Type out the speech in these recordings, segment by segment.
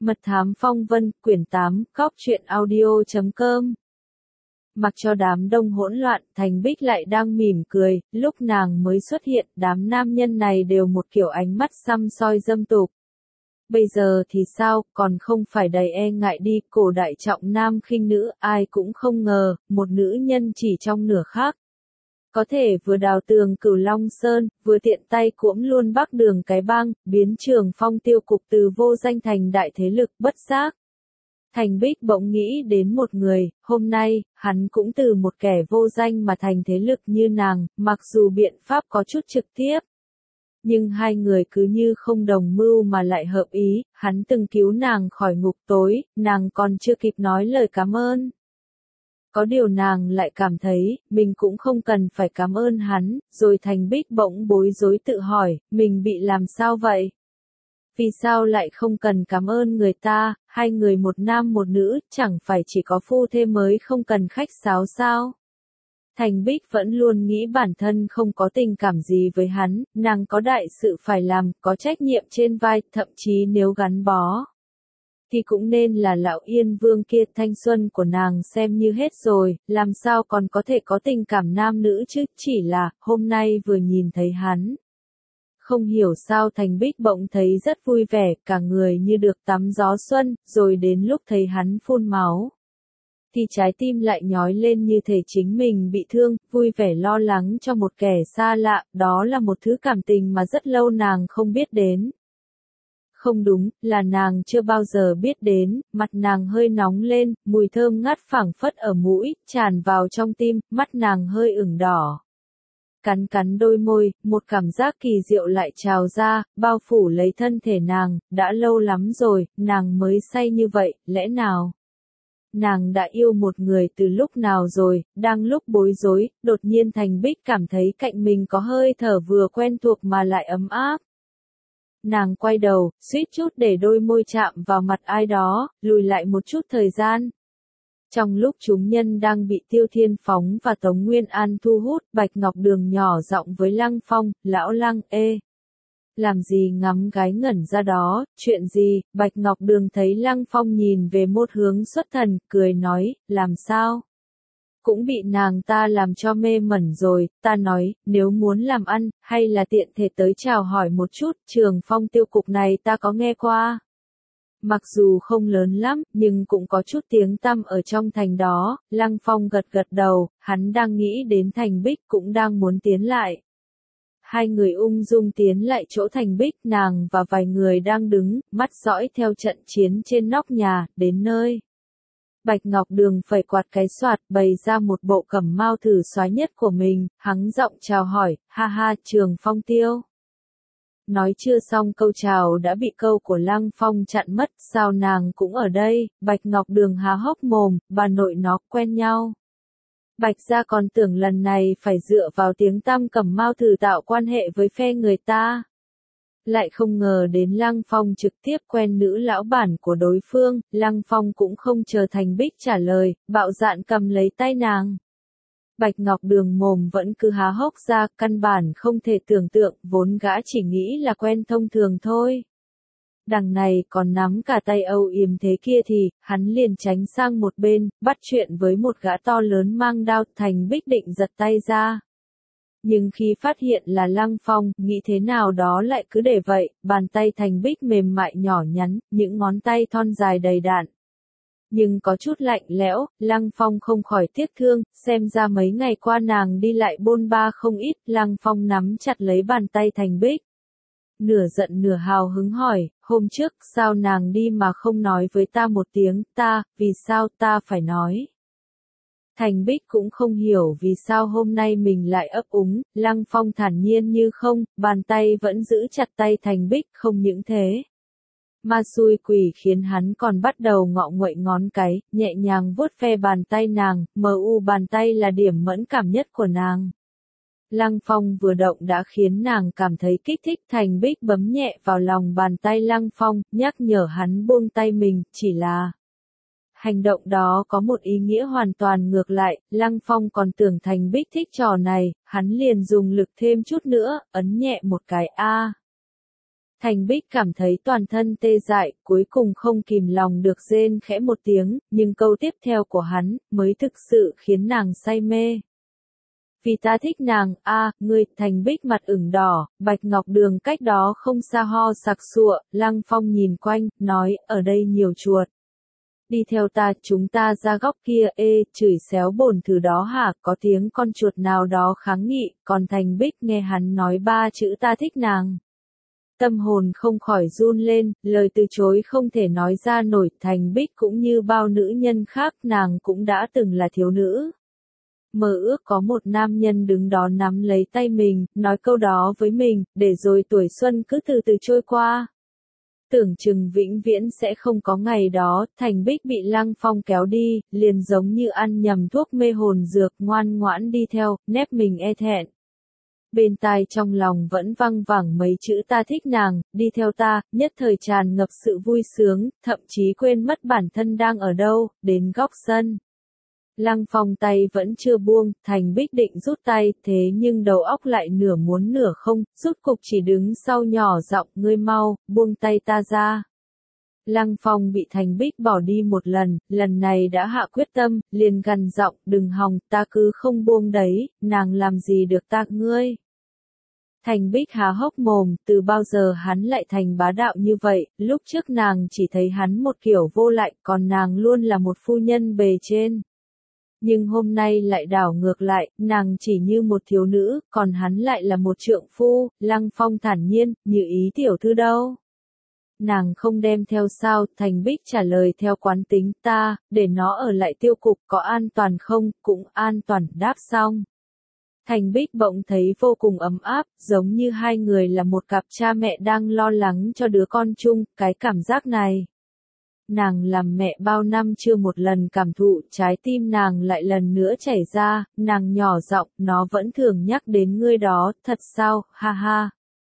Mật thám phong vân, quyển 8, cóc truyện audio.com. Mặc cho đám đông hỗn loạn, Thành Bích lại đang mỉm cười, lúc nàng mới xuất hiện, đám nam nhân này đều một kiểu ánh mắt săm soi dâm tục. Bây giờ thì sao, còn không phải đầy e ngại đi, cổ đại trọng nam khinh nữ, ai cũng không ngờ, một nữ nhân chỉ trong nửa khắc. Có thể vừa đào tường Cửu Long Sơn, vừa tiện tay cuỗm luôn Bắc Đường cái bang, biến Trường Phong tiêu cục từ vô danh thành đại thế lực bất giác. Thành Bích bỗng nghĩ đến một người, hôm nay, hắn cũng từ một kẻ vô danh mà thành thế lực như nàng, mặc dù biện pháp có chút trực tiếp. Nhưng hai người cứ như không đồng mưu mà lại hợp ý, hắn từng cứu nàng khỏi ngục tối, nàng còn chưa kịp nói lời cảm ơn. Có điều nàng lại cảm thấy, mình cũng không cần phải cảm ơn hắn, rồi Thành Bích bỗng bối rối tự hỏi, mình bị làm sao vậy? Vì sao lại không cần cảm ơn người ta, hai người một nam một nữ, chẳng phải chỉ có phu thê mới không cần khách sáo sao? Thành Bích vẫn luôn nghĩ bản thân không có tình cảm gì với hắn, nàng có đại sự phải làm, có trách nhiệm trên vai, thậm chí nếu gắn bó thì cũng nên là lão Yên Vương kia, thanh xuân của nàng xem như hết rồi, làm sao còn có thể có tình cảm nam nữ chứ, chỉ là, hôm nay vừa nhìn thấy hắn. Không hiểu sao Thành Bích bỗng thấy rất vui vẻ, cả người như được tắm gió xuân, rồi đến lúc thấy hắn phun máu thì trái tim lại nhói lên như thể chính mình bị thương, vui vẻ lo lắng cho một kẻ xa lạ, đó là một thứ cảm tình mà rất lâu nàng không biết đến. Không đúng, là nàng chưa bao giờ biết đến, mặt nàng hơi nóng lên, mùi thơm ngát phảng phất ở mũi, tràn vào trong tim, mắt nàng hơi ửng đỏ. Cắn cắn đôi môi, một cảm giác kỳ diệu lại trào ra, bao phủ lấy thân thể nàng, đã lâu lắm rồi, nàng mới say như vậy, lẽ nào? Nàng đã yêu một người từ lúc nào rồi, đang lúc bối rối, đột nhiên Thành Bích cảm thấy cạnh mình có hơi thở vừa quen thuộc mà lại ấm áp. Nàng quay đầu, suýt chút để đôi môi chạm vào mặt ai đó, lùi lại một chút thời gian. Trong lúc chúng nhân đang bị Tiêu Thiên Phóng và Tống Nguyên An thu hút, Bạch Ngọc Đường nhỏ giọng với Lăng Phong, lão Lăng, làm gì ngắm gái ngẩn ra đó, chuyện gì, Bạch Ngọc Đường thấy Lăng Phong nhìn về một hướng xuất thần, cười nói, làm sao? Cũng bị nàng ta làm cho mê mẩn rồi, ta nói, nếu muốn làm ăn, hay là tiện thể tới chào hỏi một chút, Trường Phong tiêu cục này ta có nghe qua. Mặc dù không lớn lắm, nhưng cũng có chút tiếng tăm ở trong thành đó, Lăng Phong gật gật đầu, hắn đang nghĩ đến Thành Bích cũng đang muốn tiến lại. Hai người ung dung tiến lại chỗ Thành Bích, nàng và vài người đang đứng, mắt dõi theo trận chiến trên nóc nhà, đến nơi. Bạch Ngọc Đường phẩy quạt cái xoạt, bày ra một bộ cẩm mao thử xoái nhất của mình, hắng giọng chào hỏi, ha ha, Trường Phong tiêu. Nói chưa xong câu chào đã bị câu của Lăng Phong chặn mất, sao nàng cũng ở đây, Bạch Ngọc Đường há hốc mồm, bà nội nó quen nhau. Bạch gia còn tưởng lần này phải dựa vào tiếng tăm cẩm mao thử tạo quan hệ với phe người ta. Lại không ngờ đến Lăng Phong trực tiếp quen nữ lão bản của đối phương, Lăng Phong cũng không chờ Thành Bích trả lời, bạo dạn cầm lấy tay nàng. Bạch Ngọc Đường mồm vẫn cứ há hốc ra, căn bản không thể tưởng tượng, vốn gã chỉ nghĩ là quen thông thường thôi. Đằng này còn nắm cả tay âu yếm thế kia thì, hắn liền tránh sang một bên, bắt chuyện với một gã to lớn mang đao, Thành Bích định giật tay ra. Nhưng khi phát hiện là Lăng Phong, nghĩ thế nào đó lại cứ để vậy, bàn tay Thành Bích mềm mại nhỏ nhắn, những ngón tay thon dài đầy đặn. Nhưng có chút lạnh lẽo, Lăng Phong không khỏi tiếc thương, xem ra mấy ngày qua nàng đi lại bôn ba không ít, Lăng Phong nắm chặt lấy bàn tay Thành Bích. Nửa giận nửa hào hứng hỏi, hôm trước, sao nàng đi mà không nói với ta một tiếng, vì sao ta phải nói? Thành Bích cũng không hiểu vì sao hôm nay mình lại ấp úng, Lăng Phong thản nhiên như không, bàn tay vẫn giữ chặt tay Thành Bích, không những thế. Ma xui quỷ khiến hắn còn bắt đầu ngọ nguậy ngón cái, nhẹ nhàng vuốt ve bàn tay nàng, bàn tay là điểm mẫn cảm nhất của nàng. Lăng Phong vừa động đã khiến nàng cảm thấy kích thích, Thành Bích bấm nhẹ vào lòng bàn tay Lăng Phong, nhắc nhở hắn buông tay mình, chỉ là hành động đó có một ý nghĩa hoàn toàn ngược lại, Lăng Phong còn tưởng Thành Bích thích trò này, hắn liền dùng lực thêm chút nữa, ấn nhẹ một cái Thành Bích cảm thấy toàn thân tê dại, cuối cùng không kìm lòng được rên khẽ một tiếng, nhưng câu tiếp theo của hắn, mới thực sự khiến nàng say mê. Vì ta thích nàng, ngươi, Thành Bích mặt ửng đỏ, Bạch Ngọc Đường cách đó không xa ho sặc sụa, Lăng Phong nhìn quanh, nói, ở đây nhiều chuột. Đi theo ta, chúng ta ra góc kia, chửi xéo bổn thử đó hả, có tiếng con chuột nào đó kháng nghị, còn Thành Bích nghe hắn nói 3 chữ ta thích nàng. Tâm hồn không khỏi run lên, lời từ chối không thể nói ra nổi, Thành Bích cũng như bao nữ nhân khác, nàng cũng đã từng là thiếu nữ. Mơ ước có một nam nhân đứng đó nắm lấy tay mình, nói câu đó với mình, để rồi tuổi xuân cứ từ từ trôi qua. Tưởng chừng vĩnh viễn sẽ không có ngày đó, Thành Bích bị Lăng Phong kéo đi, liền giống như ăn nhầm thuốc mê hồn dược, ngoan ngoãn đi theo, nép mình e thẹn. Bên tai trong lòng vẫn văng vẳng mấy chữ ta thích nàng, đi theo ta, nhất thời tràn ngập sự vui sướng, thậm chí quên mất bản thân đang ở đâu, đến góc sân. Lăng Phong tay vẫn chưa buông, Thành Bích định rút tay, thế nhưng đầu óc lại nửa muốn nửa không, rút cục chỉ đứng sau nhỏ giọng, ngươi mau, buông tay ta ra. Lăng Phong bị Thành Bích bỏ đi một lần này đã hạ quyết tâm, liền gằn giọng, đừng hòng, ta cứ không buông đấy, nàng làm gì được ta, ngươi. Thành Bích há hốc mồm, từ bao giờ hắn lại thành bá đạo như vậy, lúc trước nàng chỉ thấy hắn một kiểu vô lại, còn nàng luôn là một phu nhân bề trên. Nhưng hôm nay lại đảo ngược lại, nàng chỉ như một thiếu nữ, còn hắn lại là một trượng phu, Lăng Phong thản nhiên, như ý tiểu thư đâu. Nàng không đem theo sao, Thành Bích trả lời theo quán tính, ta, để nó ở lại tiêu cục, có an toàn không, cũng an toàn, đáp xong. Thành Bích bỗng thấy vô cùng ấm áp, giống như hai người là một cặp cha mẹ đang lo lắng cho đứa con chung, cái cảm giác này. Nàng làm mẹ bao năm chưa một lần cảm thụ, trái tim nàng lại lần nữa chảy ra, nàng nhỏ giọng, nó vẫn thường nhắc đến ngươi đó, thật sao, ha ha.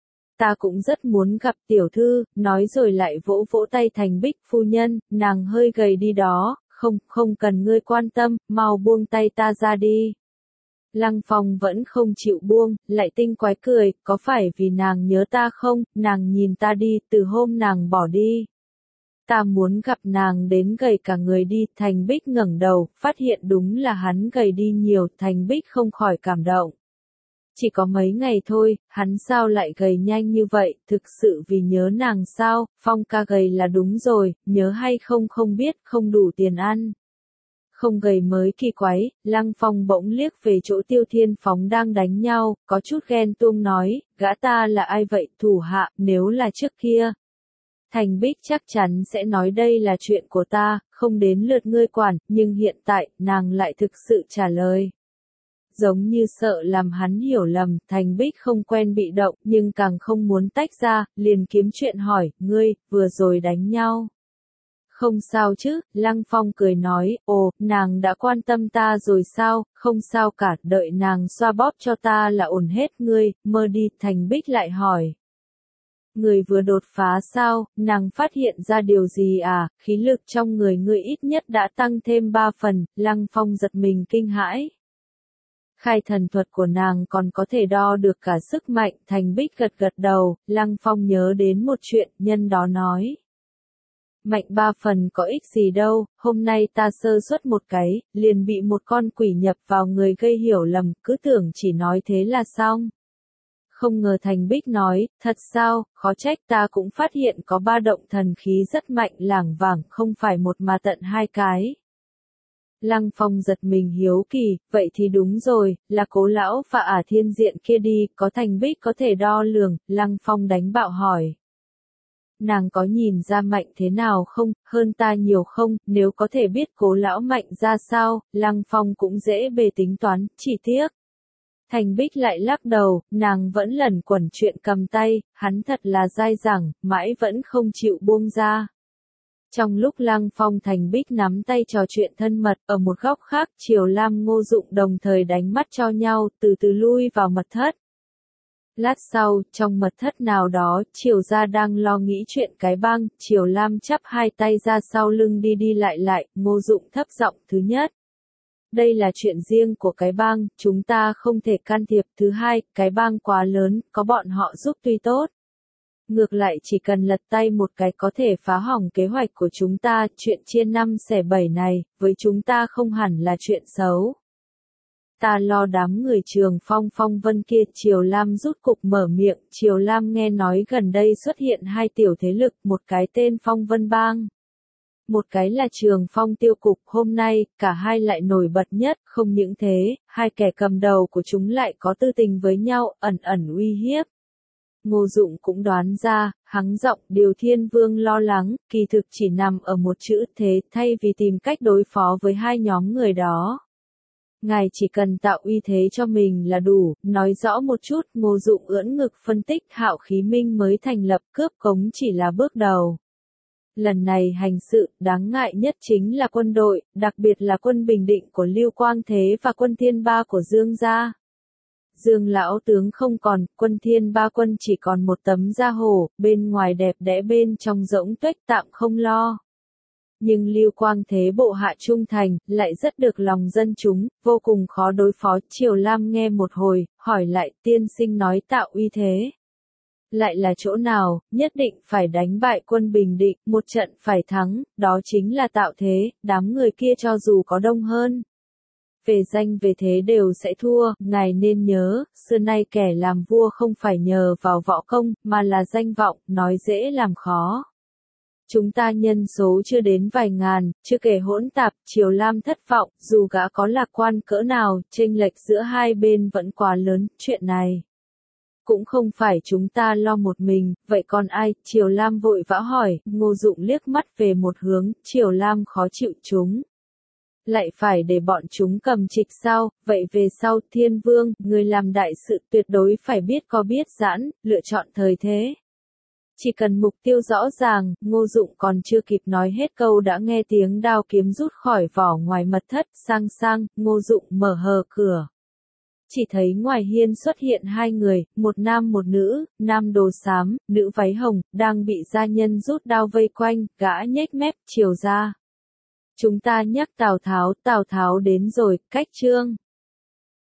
Ta cũng rất muốn gặp tiểu thư, nói rồi lại vỗ vỗ tay Thành Bích, phu nhân, nàng hơi gầy đi đó, không cần ngươi quan tâm, mau buông tay ta ra đi. Lăng Phong vẫn không chịu buông, lại tinh quái cười, có phải vì nàng nhớ ta không, nàng nhìn ta đi, từ hôm nàng bỏ đi. Ta muốn gặp nàng đến gầy cả người đi, Thành Bích ngẩng đầu, phát hiện đúng là hắn gầy đi nhiều, Thành Bích không khỏi cảm động. Chỉ có mấy ngày thôi, hắn sao lại gầy nhanh như vậy, thực sự vì nhớ nàng sao, Phong ca gầy là đúng rồi, nhớ hay không không biết, không đủ tiền ăn. Không gầy mới kỳ quái, Lăng Phong bỗng liếc về chỗ Tiêu Thiên Phóng đang đánh nhau, có chút ghen tuông nói, gã ta là ai vậy, thủ hạ, nếu là trước kia. Thành Bích chắc chắn sẽ nói đây là chuyện của ta, không đến lượt ngươi quản, nhưng hiện tại, nàng lại thực sự trả lời. Giống như sợ làm hắn hiểu lầm, Thành Bích không quen bị động, nhưng càng không muốn tách ra, liền kiếm chuyện hỏi, ngươi, vừa rồi đánh nhau. Không sao chứ, Lăng Phong cười nói, ồ, nàng đã quan tâm ta rồi sao, không sao cả, đợi nàng xoa bóp cho ta là ổn hết, ngươi, mơ đi, Thành Bích lại hỏi. Người vừa đột phá sao, nàng phát hiện ra điều gì à, khí lực trong người ngươi ít nhất đã tăng thêm 3 phần, Lăng Phong giật mình kinh hãi. Khai thần thuật của nàng còn có thể đo được cả sức mạnh, Thành Bích gật gật đầu, Lăng Phong nhớ đến một chuyện, nhân đó nói. Mạnh 3 phần có ích gì đâu, hôm nay ta sơ suất một cái, liền bị một con quỷ nhập vào người gây hiểu lầm, cứ tưởng chỉ nói thế là xong. Không ngờ Thành Bích nói, thật sao, khó trách ta cũng phát hiện có 3 động thần khí rất mạnh lảng vảng, không phải một mà tận 2 cái. Lăng Phong giật mình hiếu kỳ, vậy thì đúng rồi, là Cố lão và Ả Thiên Diện kia đi, có Thành Bích có thể đo lường, Lăng Phong đánh bạo hỏi. Nàng có nhìn ra mạnh thế nào không, hơn ta nhiều không, nếu có thể biết Cố lão mạnh ra sao, Lăng Phong cũng dễ bề tính toán, chỉ tiếc. Thành Bích lại lắc đầu, nàng vẫn lẩn quẩn chuyện cầm tay, hắn thật là dai dẳng, mãi vẫn không chịu buông ra. Trong lúc Lăng Phong Thành Bích nắm tay trò chuyện thân mật, ở một góc khác, Triều Lam Ngô Dụng đồng thời đánh mắt cho nhau, từ từ lui vào mật thất. Lát sau, trong mật thất nào đó, Triều gia đang lo nghĩ chuyện cái bang, Triều Lam chắp hai tay ra sau lưng đi đi lại, Ngô Dụng thấp giọng, thứ nhất. Đây là chuyện riêng của cái bang, chúng ta không thể can thiệp. Thứ hai, cái bang quá lớn, có bọn họ giúp tuy tốt. Ngược lại chỉ cần lật tay một cái có thể phá hỏng kế hoạch của chúng ta, chuyện chia 5 xẻ 7 này, với chúng ta không hẳn là chuyện xấu. Ta lo đám người Trường Phong Phong Vân kia. Triều Lam rút cục mở miệng. Triều Lam nghe nói gần đây xuất hiện hai tiểu thế lực, một cái tên Phong Vân Bang, một cái là Trường Phong Tiêu Cục. Hôm nay, cả hai lại nổi bật nhất. Không những thế, hai kẻ cầm đầu của chúng lại có tư tình với nhau, ẩn ẩn uy hiếp. Ngô Dụng cũng đoán ra, hắng giọng. Điều Thiên Vương lo lắng, kỳ thực chỉ nằm ở một chữ thế. Thay vì tìm cách đối phó với hai nhóm người đó, ngài chỉ cần tạo uy thế cho mình là đủ. Nói rõ một chút. Ngô Dụng ưỡn ngực phân tích. Hạo Khí Minh mới thành lập, cướp cống chỉ là bước đầu. Lần này hành sự, đáng ngại nhất chính là quân đội, đặc biệt là quân Bình Định của Lưu Quang Thế và quân Thiên Ba của Dương gia. Dương lão tướng không còn, quân Thiên Ba quân chỉ còn một tấm da hổ, bên ngoài đẹp đẽ bên trong rỗng tuếch, tạm không lo. Nhưng Lưu Quang Thế bộ hạ trung thành, lại rất được lòng dân chúng, vô cùng khó đối phó. Triều Lam nghe một hồi, hỏi lại. Tiên sinh nói tạo uy thế lại là chỗ nào? Nhất định phải đánh bại quân Bình Định, một trận phải thắng, đó chính là tạo thế. Đám người kia cho dù có đông hơn, về danh về thế đều sẽ thua. Ngài nên nhớ, xưa nay kẻ làm vua không phải nhờ vào võ công, mà là danh vọng. Nói dễ làm khó. Chúng ta nhân số chưa đến vài ngàn, chưa kể hỗn tạp. Triều Lam thất vọng. Dù gã có lạc quan cỡ nào, chênh lệch giữa hai bên vẫn quá lớn. Chuyện này cũng không phải chúng ta lo một mình, vậy còn ai? Triều Lam vội vã hỏi. Ngô Dụng liếc mắt về một hướng. Triều Lam khó chịu. Chúng lại phải để bọn chúng cầm trịch sao? Vậy về sau, Thiên Vương, người làm đại sự tuyệt đối phải biết có biết giãn, lựa chọn thời thế. Chỉ cần mục tiêu rõ ràng. Ngô Dụng còn chưa kịp nói hết câu đã nghe tiếng đao kiếm rút khỏi vỏ ngoài mật thất. Sang sang. Ngô Dụng mở hờ cửa. Chỉ thấy ngoài hiên xuất hiện hai người, một nam một nữ. Nam đồ xám, nữ váy hồng, đang bị gia nhân rút đao vây quanh. Gã nhếch mép. Triều gia, chúng ta nhắc Tào Tháo đến rồi. Cách chương